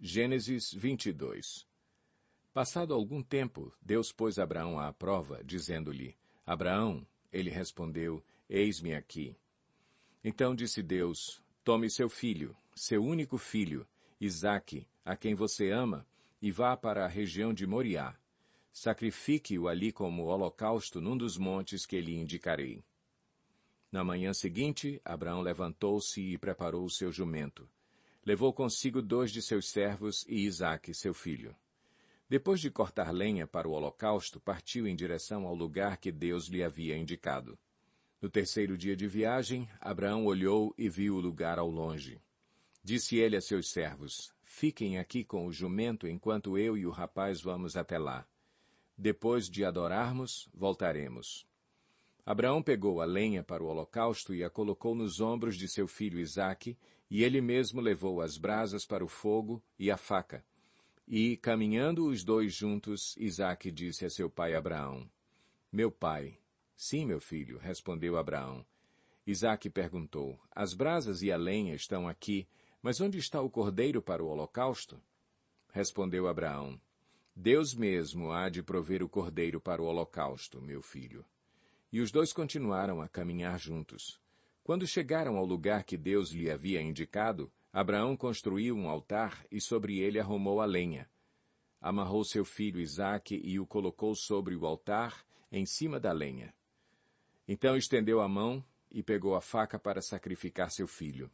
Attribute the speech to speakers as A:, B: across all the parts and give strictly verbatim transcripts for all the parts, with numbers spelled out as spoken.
A: Gênesis vinte e dois. Passado algum tempo, Deus pôs Abraão à prova, dizendo-lhe, Abraão, ele respondeu, eis-me aqui. Então disse Deus, tome seu filho, seu único filho, Isaque, a quem você ama, e vá para a região de Moriá. Sacrifique-o ali como holocausto num dos montes que lhe indicarei. Na manhã seguinte, Abraão levantou-se e preparou o seu jumento. Levou consigo dois de seus servos e Isaque, seu filho. Depois de cortar lenha para o holocausto, partiu em direção ao lugar que Deus lhe havia indicado. No terceiro dia de viagem, Abraão olhou e viu o lugar ao longe. Disse ele a seus servos, fiquem aqui com o jumento enquanto eu e o rapaz vamos até lá. Depois de adorarmos, voltaremos. Abraão pegou a lenha para o holocausto e a colocou nos ombros de seu filho Isaque, e ele mesmo levou as brasas para o fogo e a faca. E, caminhando os dois juntos, Isaque disse a seu pai Abraão, meu pai. Sim, meu filho, respondeu Abraão. Isaque perguntou, as brasas e a lenha estão aqui, mas onde está o cordeiro para o holocausto? Respondeu Abraão, Deus mesmo há de prover o cordeiro para o holocausto, meu filho. E os dois continuaram a caminhar juntos. Quando chegaram ao lugar que Deus lhe havia indicado, Abraão construiu um altar e sobre ele arrumou a lenha. Amarrou seu filho Isaque e o colocou sobre o altar, em cima da lenha. Então estendeu a mão e pegou a faca para sacrificar seu filho.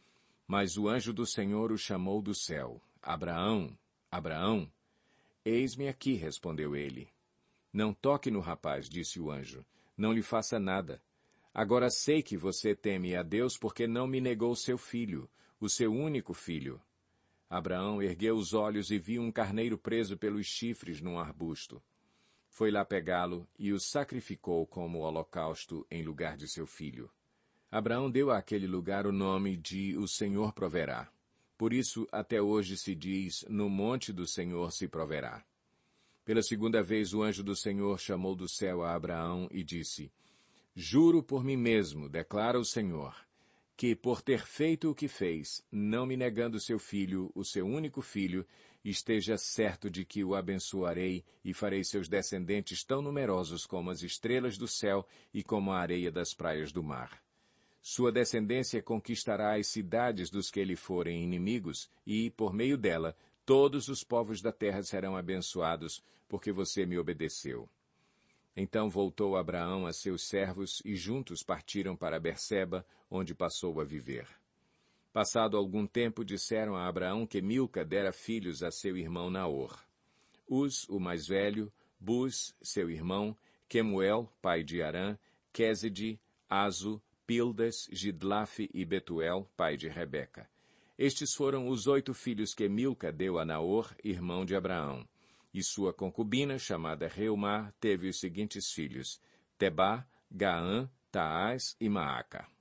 A: Mas o anjo do Senhor o chamou do céu. Abraão, Abraão. Eis-me aqui, respondeu ele. Não toque no rapaz, disse o anjo. Não lhe faça nada. Agora sei que você teme a Deus porque não me negou seu filho, o seu único filho. Abraão ergueu os olhos e viu um carneiro preso pelos chifres num arbusto. Foi lá pegá-lo e o sacrificou como holocausto em lugar de seu filho. Abraão deu àquele lugar o nome de O Senhor Proverá. Por isso, até hoje se diz, no monte do Senhor se proverá. Pela segunda vez o anjo do Senhor chamou do céu a Abraão e disse, Juro por mim mesmo, declara o Senhor, que por ter feito o que fez, não me negando seu filho, o seu único filho, esteja certo de que o abençoarei e farei seus descendentes tão numerosos como as estrelas do céu e como a areia das praias do mar. Sua descendência conquistará as cidades dos que lhe forem inimigos e, por meio dela, todos os povos da terra serão abençoados, porque você me obedeceu. Então voltou Abraão a seus servos e juntos partiram para Berseba, onde passou a viver. Passado algum tempo, disseram a Abraão que Milca dera filhos a seu irmão Naor. Uz, o mais velho, Buz, seu irmão, Quemuel, pai de Arã, Quéside, Azo, Pildas, Gidlafe e Betuel, pai de Rebeca. Estes foram os oito filhos que Milca deu a Naor, irmão de Abraão. E sua concubina, chamada Reumá, teve os seguintes filhos, Tebá, Gaã, Taás e Maaca.